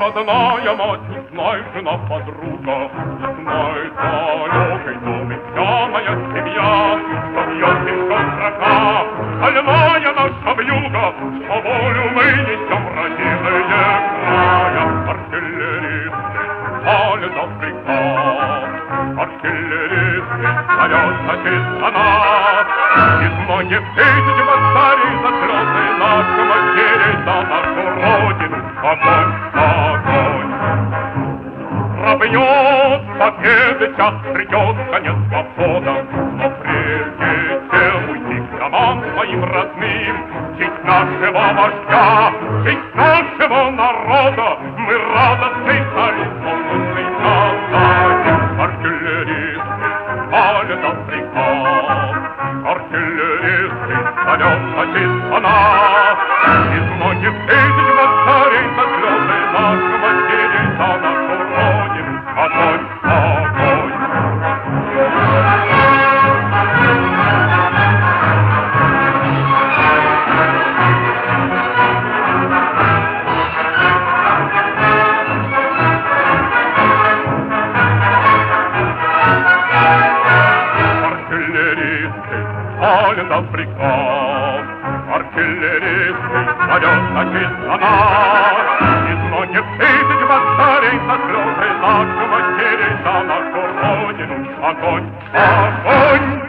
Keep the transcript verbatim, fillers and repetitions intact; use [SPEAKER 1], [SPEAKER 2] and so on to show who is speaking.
[SPEAKER 1] родная мать, не знай, жена, подруга, не знай, далекой доме вся моя семья, что бьет еще строка, стальная наша вьюга, что волю мы несем родимые края. Артиллеристы палят от приказ, артиллеристы снарядно чисто нас, из многих тысяч батарей за слезы наших матерей, за нашу родину огонь, огонь. Пробьет победы час, придет конец похода, но прежде чем уйти к домам своим родным, честь нашего вождя, честь нашего народа, мы радостный салют полный отдадим. Артиллеристы палят от приказ, артиллеристы снарядно чисто нас, из многих тысяч батарей за слезы наших матерей, за нашу родину огонь, огонь. Артиллеристы палят от приказ, артиллеристы снарядно чисто нас, из многих тысяч батарей за слезы наших матерей, за нашу родину огонь, огонь.